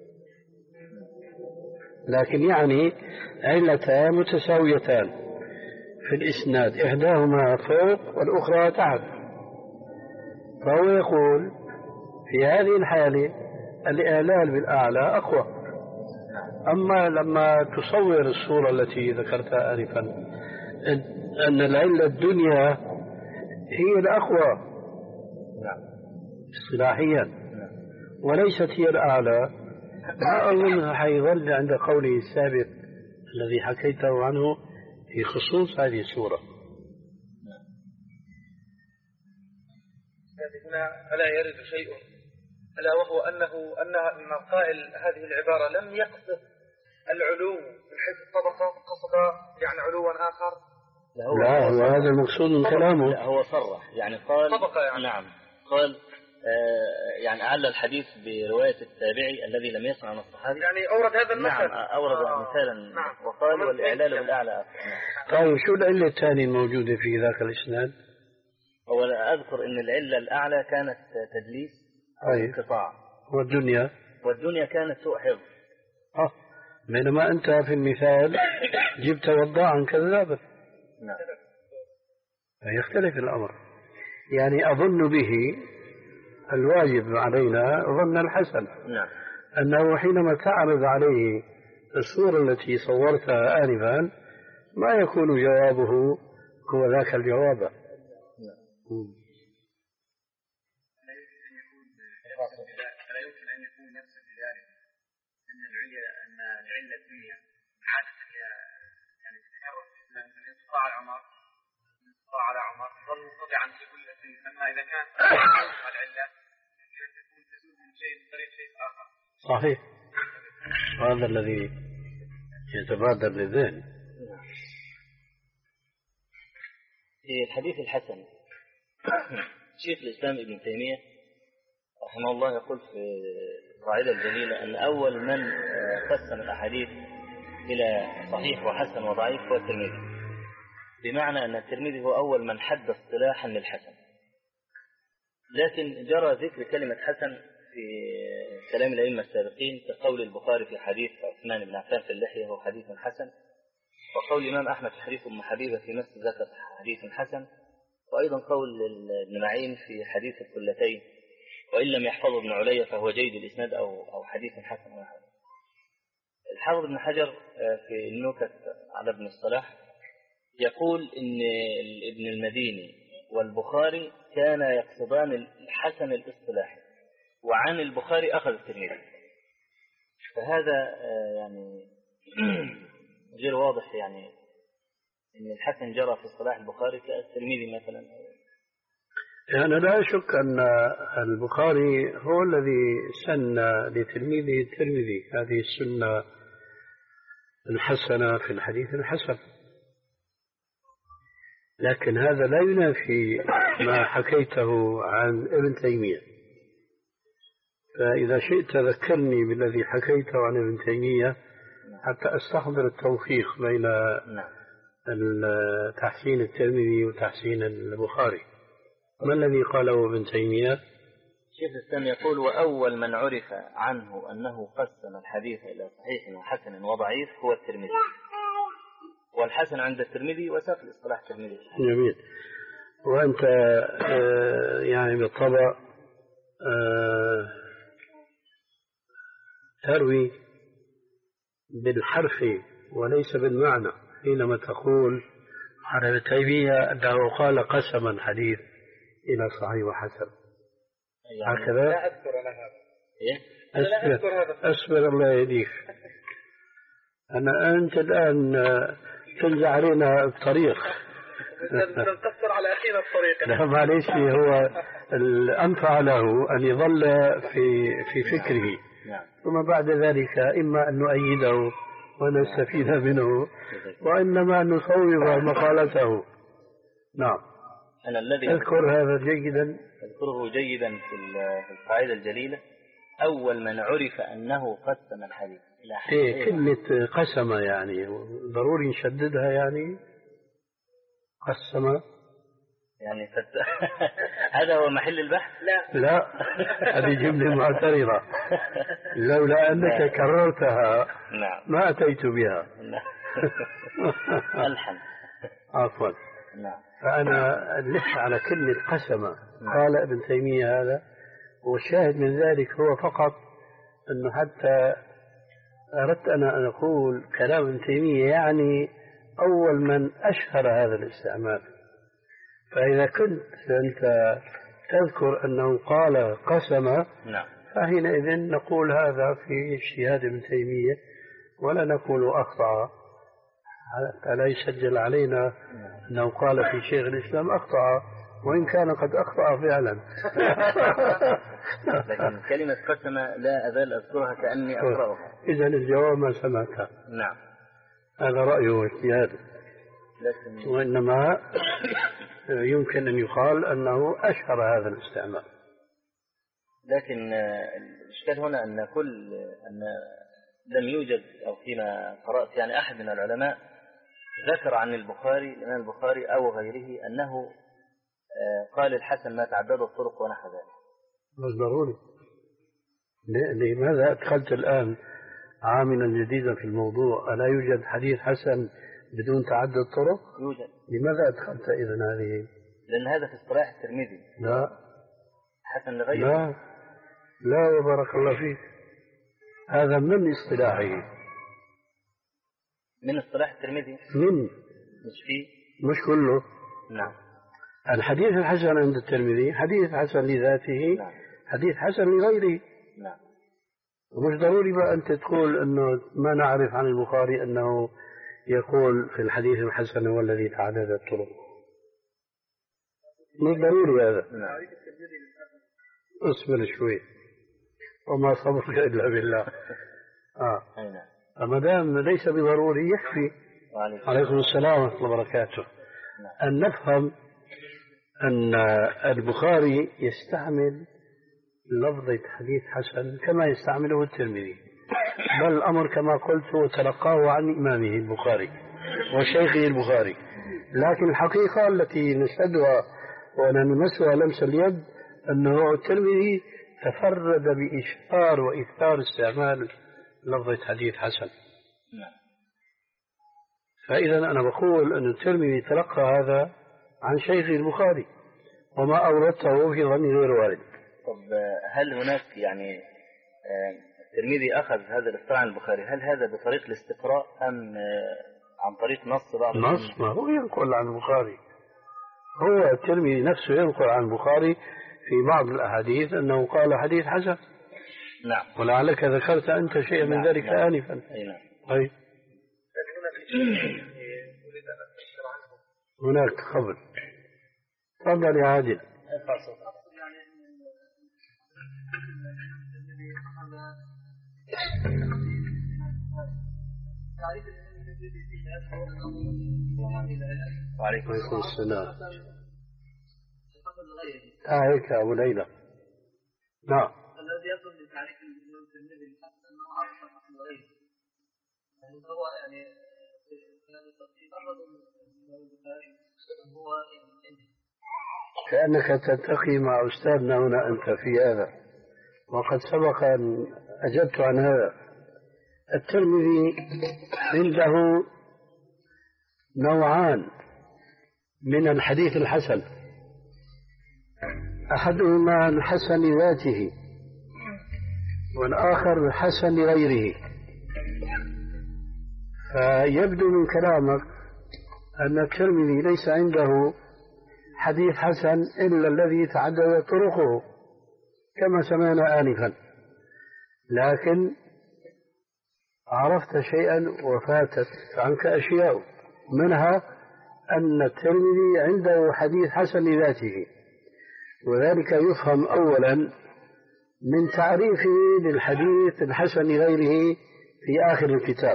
لكن يعني علتان متساويتان في الإسناد، إحداهما فوق والأخرى تحت، فهو يقول في هذه الحالة الإعلال بالأعلى أقوى. أما لما تصور الصورة التي ذكرتها آنفا أن العلة الدنيا هي الأقوى اصطلاحيا وليست هي الأعلى، ما أظنها حيظل عند قوله السابق الذي حكيته عنه في خصوص هذه السورة. هنا ألا يرد شيء ألا وهو أنه أنها أن القائل هذه العبارة لم يقصد العلو من حيث الطبقة، قصد يعني علوا آخر. لا، هو هذا المقصود من كلامه. لا، هو صرح يعني قال طبقة يعني. نعم، قال آه يعني أعلى الحديث برواية التابعي الذي لم يسمع عن الصحابي، يعني أورد هذا المثل. نعم، أورد آه. مثالا. نعم. وقال والإعلال بالأعلى. طيب شو العلة الثانية الموجودة في ذاك الإسناد؟ هو أذكر أن العلة الأعلى كانت تدليس أو انقطاع، والدنيا والدنيا كانت سوء حفظ. آه. بينما أنت في المثال جبت وضاعا كذابا. نعم. يختلف الأمر. يعني أظن به الواجب علينا ظن الحسن. نعم. أنه حينما تعرض عليه الصورة التي صورتها آنفا ما يكون جوابه هو ذاك الجواب. نعم. فلا يمكن أن يكون نفس ذلك أن العليا أن العلة الدنيا عادة يعني تتكرر من انقطاع عمر من انقطاع على عمر ظل منقطعا في كل سن، أما إذا كان العلة تكون تزول من شيء من طريق شيء آخر. صحيح، هذا الذي يتبادر للذهن. في الحديث الحسن شيخ الإسلام ابن تيمية رحمه الله يقول في القاعدة الجليلة أن أول من قسم الأحاديث إلى صحيح وحسن وضعيف هو الترمذي، بمعنى أن الترمذي هو أول من حد اصطلاحا للحسن. لكن جرى ذكر كلمة حسن في كلام الأئمة السابقين كقول البخاري في حديث عثمان بن عفان في اللحية هو حديث حسن، وقول الإمام أحمد في حديث أم حبيبة في مسجد ذكر حديث حسن، وأيضا قول ابن معين في حديث القلتين وإن لم يحفظه ابن علي فهو جيد الإسناد أو أو حديث حسن. الحافظ ابن حجر في النكت على ابن الصلاح يقول إن ابن المديني والبخاري كان يقصدان الحسن الاصطلاحي، وعن البخاري أخذ الترمذي، فهذا يعني غير واضح، يعني إن الحسن جرى في اصطلاح البخاري كالترمذي مثلا. يعني لا أشك أن البخاري هو الذي سن لتلميذه الترمذي هذه السنة الحسنة في الحديث الحسن، لكن هذا لا ينافي ما حكيته عن ابن تيمية. فإذا شئت ذكرني بالذي حكيته عن ابن تيمية حتى أستحضر التوفيق بين تحسين الترمذي وتحسين البخاري. ما الذي قاله ابن تيمية؟ شيخ الإسلام يقول: وأول من عرف عنه أنه قسم الحديث إلى صحيح وحسن وضعيف هو الترمذي، والحسن عند الترمذي وساق الاصطلاح الترمذي. جميل. وأنت آه يعني بالطبع آه تروي بالحرف وليس بالمعنى حينما تقول عن ابن تيمية أنه قال قسم الحديث إلى صحيح وحسن. يعني هكذا؟ لا أذكر أنا هذا. إيه؟ أنا لا أذكر هذا. أصبر الله يهديك. أنا أنت الآن تنزع علينا الطريق. نقصر على أخينا الطريق. لا معليش، هو الأنفع له أن يظل في في فكره، ثم بعد ذلك إما أن نؤيده ونستفيد منه، وإنما أن نصوب مقالته. نعم. أنا الذي أذكر هذا جيدا، أذكره جيدا في القاعدة الجليلة: أول من عرف أنه قسم الحديث. إيه كلمة قسم يعني ضروري نشددها، يعني قسم يعني فت... هذا هو محل البحث؟ لا لا، هذه جملة معترضة، لولا أنك كررتها نعم ما أتيت بها. ألحن. عفوا. نعم. فأنا لح على كلمة قسم قال ابن تيمية هذا، والشاهد من ذلك هو فقط أنه حتى أردت أنا أن أقول كلام ابن تيمية يعني أول من أشهر هذا الاستعمال. فإذا كنت أنت تذكر أنه قال قسم، نعم، فحينئذ نقول هذا في اجتهاد ابن تيمية، ولا نقول أخطأ، حتى لا يسجل علينا أنه قال في شيخ الإسلام أخطأ، وإن كان قد أخطأ فعلا. لكن كلمة قسم لا أزال أذكرها كأني أقرأها. إذن الجواب ما سمعتها. نعم، هذا رأيه واجتهاده، لكن وإنما يمكن أن يقال أنه أشهر هذا الاستعمال. لكن الإشكال هنا أن كل أن لم يوجد، أو فيما قرأت يعني أحد من العلماء ذكر عن البخاري الإمام البخاري أو غيره أنه قال الحسن ما تعدد الطرق ونحو ذلك. مش ضروري. لماذا أدخلت الآن عاملا جديدا في الموضوع؟ ألا يوجد حديث حسن بدون تعدد طرق؟ يوجد. لماذا أدخلت إذن هذه؟ لأن هذا في اصطلاح الترمذي. لا حسن لغيره. لا لا وبارك الله فيك، هذا من اصطلاحه، من اصطلاح الترمذي. من مش فيه، مش كله. نعم. الحديث الحسن عند الترمذي حديث حسن لذاته، نعم. حديث حسن لغيره. نعم. ومش ضروري بقى أنت تقول أنه ما نعرف عن البخاري أنه يقول في الحديث الحسن هو الذي تعدد الطرق، مش ضروري هذا. نعم. اصبر شوي، وما صبرك إلا بالله. آه. نعم. فما دام ليس بضروري يكفي. وعليكم. عليكم السلام ورحمة الله وبركاته. نعم. أن نفهم أن البخاري يستعمل لفظة حديث حسن كما يستعمله الترمذي، بل الأمر كما قلت هو تلقاه عن إمامه البخاري وشيخه البخاري. لكن الحقيقة التي نشهدها ونلمسها لمس اليد أنه الترمذي تفرد بإشهار وإكثار استعمال لفظة حديث حسن. نعم. فإذا أنا بقول أن الترمذي تلقى هذا عن شيخه البخاري، وما أوردته في ظني غير وارد. طب هل هناك يعني الترمذي أخذ هذا الاصطلاح عن البخاري، هل هذا بطريق الاستقراء أم عن طريق نص بعض؟ نص، ما هو ينقل عن البخاري، هو الترمذي نفسه ينقل عن البخاري في بعض الأحاديث أنه قال حديث حسن. نعم. ولعلك ذكرت أنت شيئا من ذلك نعم. آنفا. أي نعم. طيب. هناك خبر. تفضل يا عادل. وعليكم السلام. آه هيك أبو ليلى. نعم. الذي يصل لتعريف الإمام الترمذي أنه أصح من غيره. يعني هو يعني هو كأنك تلتقي مع أستاذنا هنا أنت في هذا، وقد سبق أن أجبت عن هذا. الترمذي عنده نوعان من الحديث الحسن، أحدهما الحسن لذاته والآخر الحسن لغيره. فيبدو من كلامك أن الترمذي ليس عنده حديث حسن إلا الذي تعدد طرقه كما سمعنا آنفا، لكن عرفت شيئا وفاتت عنك أشياء، منها أن الترمذي عنده حديث حسن لذاته، وذلك يفهم أولا من تعريفه للحديث الحسن لغيره في آخر الكتاب،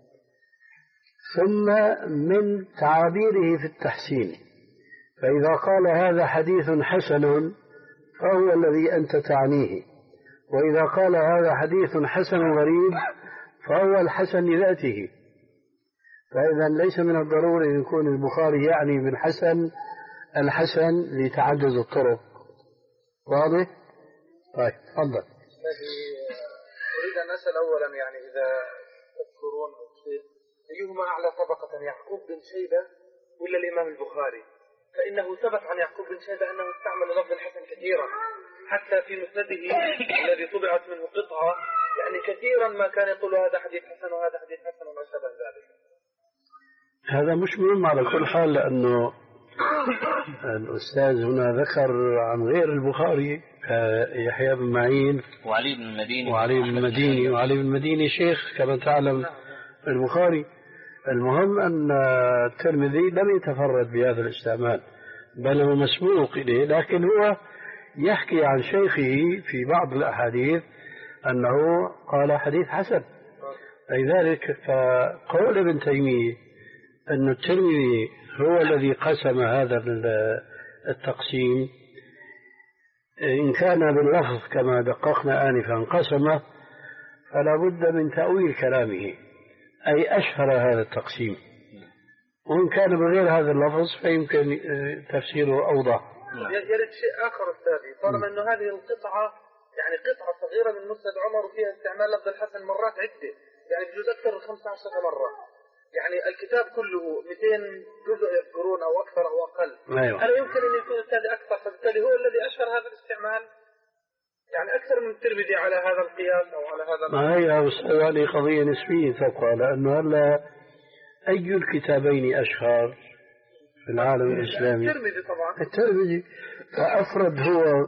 ثم من تعابيره في التحسين. فإذا قال هذا حديث حسن فهو الذي أنت تعنيه، وإذا قال هذا حديث حسن غريب فهو الحسن لذاته. فإذا ليس من الضروري أن يكون البخاري يعني بالحسن الحسن لتعدد الطرق. واضح؟ طيب تفضل. أريد أن أسأل أولا، يعني إذا تذكرون أيهما أعلى طبقة، يعقوب بن شيبة ولا الإمام البخاري؟ فإنه ثبت عن يعقوب بن شيبة أنه استعمل لفظ الحسن كثيرا، حتى في مسنده الذي طبعت منه قطعة، يعني كثيرا ما كان يقول هذا حديث حسن وهذا حديث حسن وما شابه ذلك. هذا مش مهم على كل حال، لأنه الأستاذ هنا ذكر عن غير البخاري يحيى بن معين وعلي بن المديني وعلي بن المديني وعلي بن المديني شيخ كما تعلم البخاري. المهم أن الترمذي لم يتفرد بهذا الاستعمال، بل هو مسبوق إليه، لكن هو يحكي عن شيخه في بعض الأحاديث أنه قال حديث حسن. لذلك فقول ابن تيمية أن الترمذي هو الذي قسم هذا التقسيم، إن كان باللفظ كما دققنا آنفا قسمه، فلا بد من تأويل كلامه، أي أشهر هذا التقسيم، وإن كان بغير هذا اللفظ فيمكن تفسيره أوضح. يرد شيء آخر أستاذي، طالما أنه هذه القطعة يعني قطعة صغيرة من مسند عمر وفيها استعمال لفظ الحسن مرات عدة، يعني بجوز أكثر من خمسة عشر مرة، يعني الكتاب كله مئتين جزء يذكرون أو أكثر أو أقل. أيوة. أنا يمكن أن يكون أستاذي أكثر، فبالتالي هو الذي أشهر هذا الاستعمال، يعني أكثر من الترمذي على هذا القياس أو على هذا. ما هي هذه قضية نسبية تبقى، لأنه هلا أي الكتابين أشهر في العالم الإسلامي؟ الترمذي طبعا. الترمذي. فأفرد هو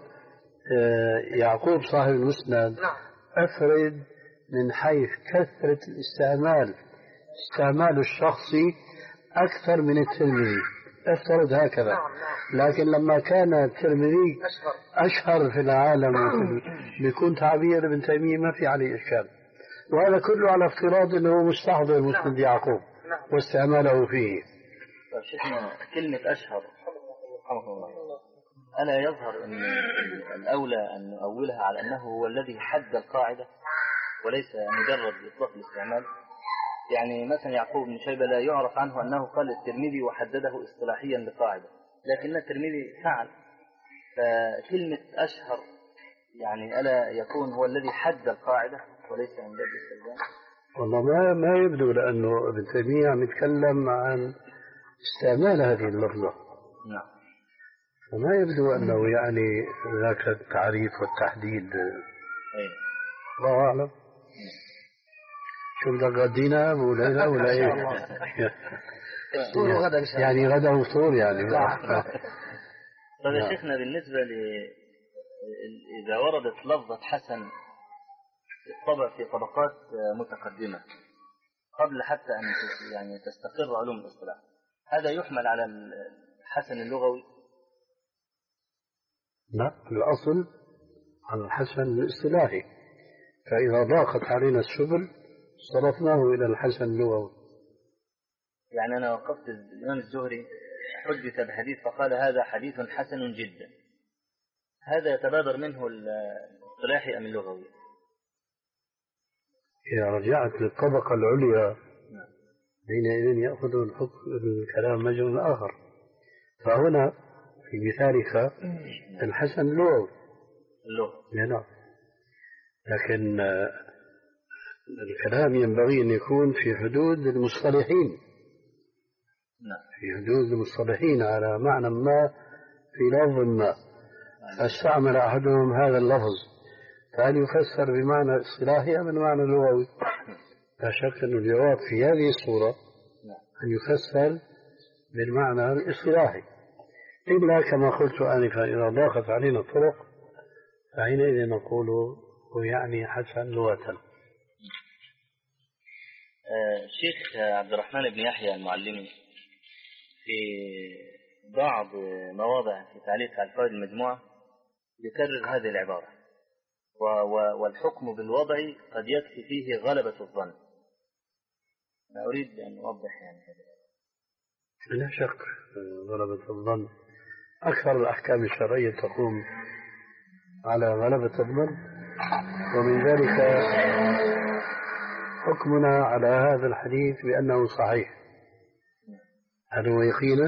يعقوب صاحب المسند. نعم. أفرد من حيث كثرة الاستعمال، استعمال الشخصي أكثر من الترمذي، افترض هكذا. نعم نعم. لكن لما كان الترمذي أشهر, أشهر في العالم بيكون تعبير ابن تيمية ما في عليه إشكال، وهذا كله على افتراض أنه مستحضر مسند يعقوب واستعماله فيه. طيب شيخنا، كلمة أشهر رحمه الله ألا يظهر أن الأولى أن نؤولها على أنه هو الذي حد القاعدة وليس مجرد إطلاق الاستعمال؟ يعني مثلا يعقوب بن شيبة لا يعرف عنه أنه قال الترمذي وحدده اصطلاحيا لقاعدة، لكن الترمذي فعل. فكلمة أشهر يعني ألا يكون هو الذي حد القاعدة وليس من باب الاستخدام؟ والله ما ما يبدو، لأنه ابن تيمية عم يتكلم عن استعمال هذه اللفظة. نعم. فما يبدو أنه يعني ذاك التعريف والتحديد. أي. الله أعلم. شو بدك غدينا أبو ليلى ولا إيه؟ يعني غدا وفطور يعني. طيب يا شيخنا، بالنسبة ل إذا وردت لفظة حسن طبع في طبقات متقدمة قبل حتى أن يعني تستقر علوم الاصطلاح، هذا يحمل على الحسن اللغوي؟ لا، الأصل على الحسن الاصطلاحي، فإذا ضاقت علينا السبل صرفناه إلى الحسن اللغوي. يعني أنا وقفت الإمام الزهري حدث بحديث فقال هذا حديث حسن جدا، هذا يتبادر منه الاصطلاحي أم اللغوي؟ إذا رجعت للطبقة العليا حينئذ يأخذ الحكم الكلام مجرى آخر. فهنا في مثالك الحسن اللغوي اللغة، نعم، لكن الكلام ينبغي أن يكون في حدود المصطلحين، في حدود المصطلحين على معنى ما في لفظ ما، فاستعمل أحدهم هذا اللفظ، فهل يفسر بمعنى اصطلاحي أم بمعنى لغوي؟ لا شك أن الجواب في هذه الصورة أن يفسر بالمعنى الاصطلاحي، إلا كما قلت آنفا إذا ضاقت علينا الطرق فحينئذ نقول يعني حسن لغة. الشيخ عبد الرحمن بن يحيى المعلمي في بعض مواضع في تعليق على الفوائد المجموعة يكرر هذه العبارة، والحكم بالوضع قد يكفي فيه غلبة الظن. أنا أريد أن أوضح يعني هذا. لا شك غلبة الظن أكثر الأحكام الشرعية تقوم على غلبة الظن، ومن ذلك حكمنا على هذا الحديث بأنه صحيح. هل هو يقينا؟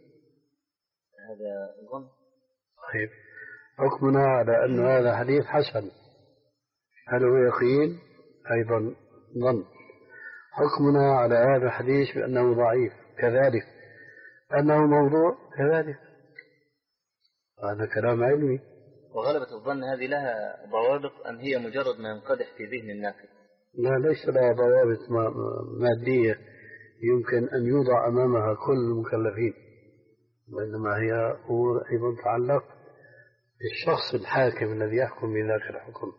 هذا ظن. طيب، حكمنا على أن هذا حديث حسن، هل هو يقين؟ أيضا ظن. حكمنا على هذا الحديث بأنه ضعيف كذلك، أنه موضوع كذلك، هذا كلام علمي. وغلبة الظن هذه لها ضوابط أم هي مجرد ما ينقدح في ذهن الناقد؟ لا، ليس لها ضوابط مادية يمكن أن يوضع أمامها كل المكلفين، وإنما هي أمور أيضا تتعلق بالشخص الحاكم الذي يحكم بذاك الحكم.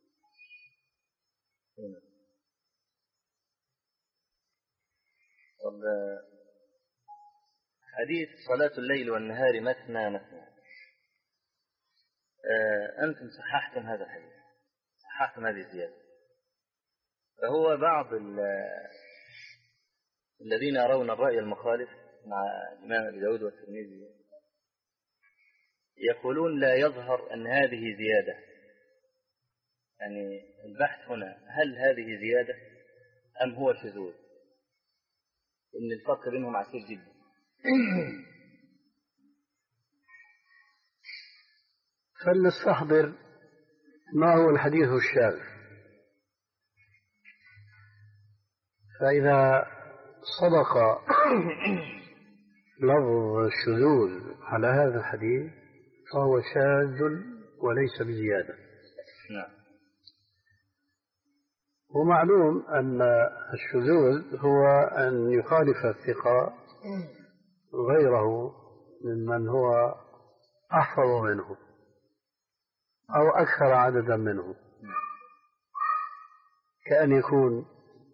حديث صلاة الليل والنهار مثنى مثنى، آه أنتم صححتم هذا الحديث، صححتم هذه الزيادة، فهو بعض الذين يرون الرأي المخالف مع الإمام أبي داود والترمذي يقولون لا يظهر أن هذه زيادة. يعني البحث هنا هل هذه زيادة أم هو شذوذ؟ إن الفرق بينهم عسير جدا. فلنستحضر ما هو الحديث الشاذ، فإذا صدق لفظ الشذوذ على هذا الحديث فهو شاذ وليس بزيادة. نعم. ومعلوم أن الشذوذ هو أن يخالف الثقة غيره ممن هو أحفظ منه أو أكثر عددا منه، كأن يكون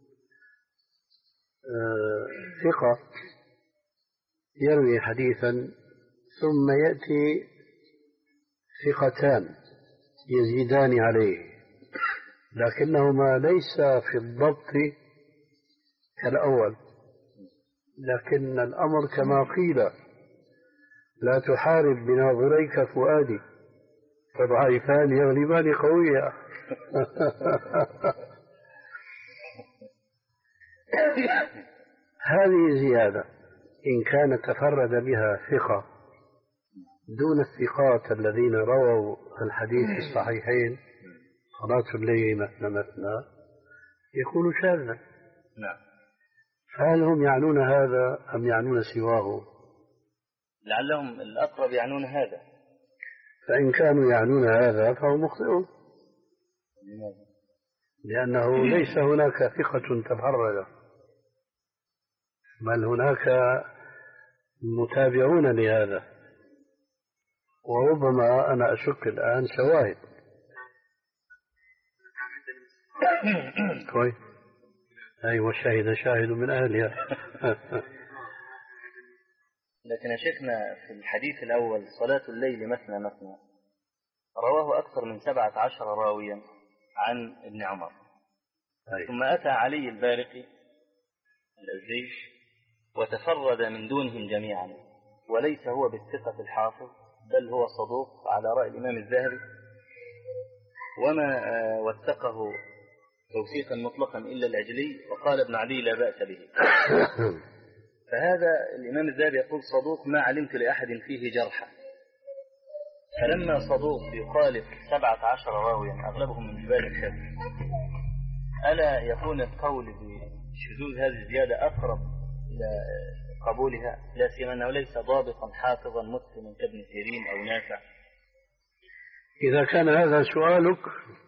ثقة يروي حديثا ثم يأتي ثقتان يزيدان عليه لكنهما ليس في الضبط كالأول، لكن الأمر كما قيل لا تحارب بناظريك فؤادي فضعيفان يغلبان قويا. هذه زيادة إن كان تفرد بها ثقة دون الثقات الذين رووا الحديث في الصحيحين صلاة الليل مثنى مثنى يكون شاذا. نعم. هل هم يعنون هذا أم يعنون سواه؟ لعلهم الأقرب يعنون هذا. فإن كانوا يعنون هذا فهم مخطئون. لأنه ليس هناك ثقة تفرد، بل هناك متابعون لهذا، وربما أنا أشك الآن شواهد. كويس. أيوة، شاهد شاهد من أهلها. لكن يا شيخنا في الحديث الأول صلاة الليل مثنى مثنى رواه أكثر من سبعة عشر راويا عن ابن عمر. أي. ثم أتى علي البارقي الأزدي وتفرد من دونهم جميعا، وليس هو بالثقة الحافظ بل هو صدوق على رأي الإمام الذهبي، وما وثقه توثيقا مطلقا إلا العجلي، وقال ابن عدي لا بأس به. فهذا الإمام الذهبي يقول صدوق ما علمت لأحد فيه جرحا. فلما صدوق يخالف سبعة عشر راويا أغلبهم من جبال الشافعي، ألا يكون القول بشذوذ هذه الزيادة أقرب إلى قبولها، لا سيما أنه ليس ضابطا حافظا متقنا كابن سيرين أو نافع؟ إذا كان هذا سؤالك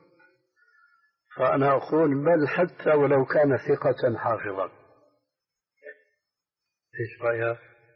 فأنا أقول بل حتى ولو كان ثقة حافظا. إيش رأيك؟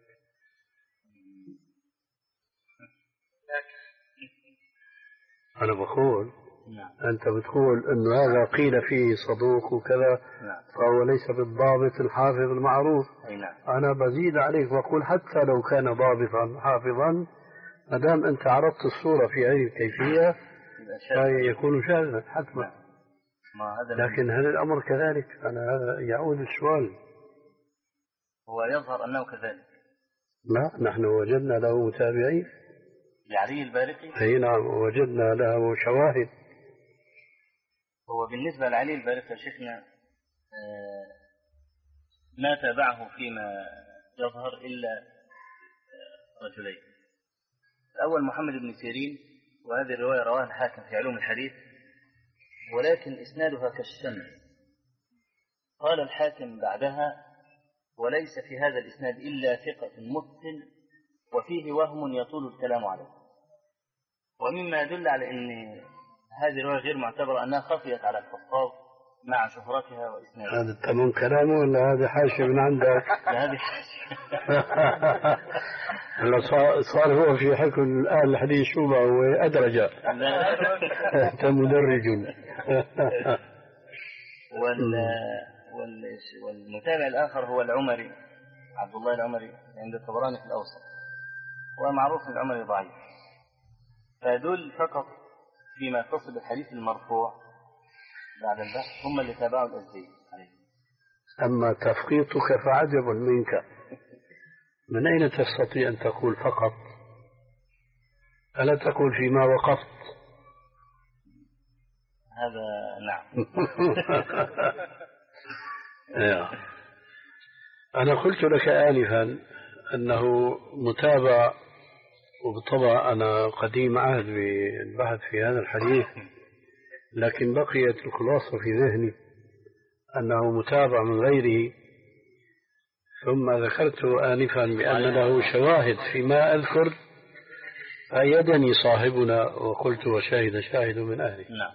أنا بقول نعم. أنت بتقول أنه هذا قيل فيه صدوق وكذا نعم. فهو ليس بالضابط الحافظ المعروف. نعم. أنا بزيد عليك وأقول حتى لو كان ضابطا حافظا ما دام أنت عرضت الصورة في أي كيفية فيكون شاذا حتما. نعم. لكن هل الأمر كذلك؟ أنا هذا يعود السؤال. هو يظهر أنه كذلك. لا، نحن وجدنا له متابعين لعلي البارقي. أي نعم، وجدنا له شواهد. هو بالنسبة لعلي البارقي يا شيخنا ما تابعه فيما يظهر إلا رجلين. الأول محمد بن سيرين، وهذه الرواية رواها الحاكم في علوم الحديث، ولكن إسنادها كالشمس. قال الحاكم بعدها وليس في هذا الإسناد إلا ثقة متقن وفيه وهم يطول الكلام عليه. ومما يدل على أن هذه الرواية غير معتبرة أنها خفيت على الحفاظ مع شهرتها وإسنادها. هذا تمام كلامه ولا هذا حاشية من عندك؟ لا، هذه حاشية. صار هو في حكم الآن الحديث شو ما هو أدرجة. أنت مدرج. وال والمتابع الآخر هو العمري، عبد الله العمري عند الطبراني في الأوسط، ومعروف العمري ضعيف. فدول فقط فيما يتصل بالحديث المرفوع بعد البحث هم اللي تابعوا الأزدي. أما تفقيطك فعجب منك، من أين تستطيع أن تقول فقط؟ ألا تقول فيما وقفت؟ هذا نعم. أنا قلت لك آنفا أنه متابع، وبالطبع أنا قديم عهد بالبحث في هذا الحديث، لكن بقيت الخلاصة في ذهني أنه متابع من غيره. ثم ذكرت آنفا بأن له شواهد فيما أذكر، أيدني صاحبنا وقلت وشاهد شاهد من أهله. نعم.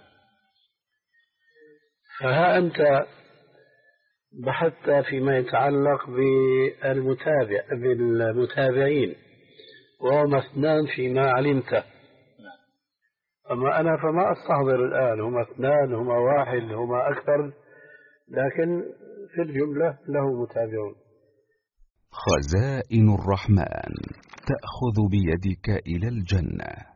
فها أنت بحثت فيما يتعلق بالمتابع بالمتابعين وهم اثنان فيما علمت. نعم. أما أنا فما أستحضر الآن هما اثنان هما واحد هما أكثر، لكن في الجملة له متابعون. خزائن الرحمن تأخذ بيدك إلى الجنة.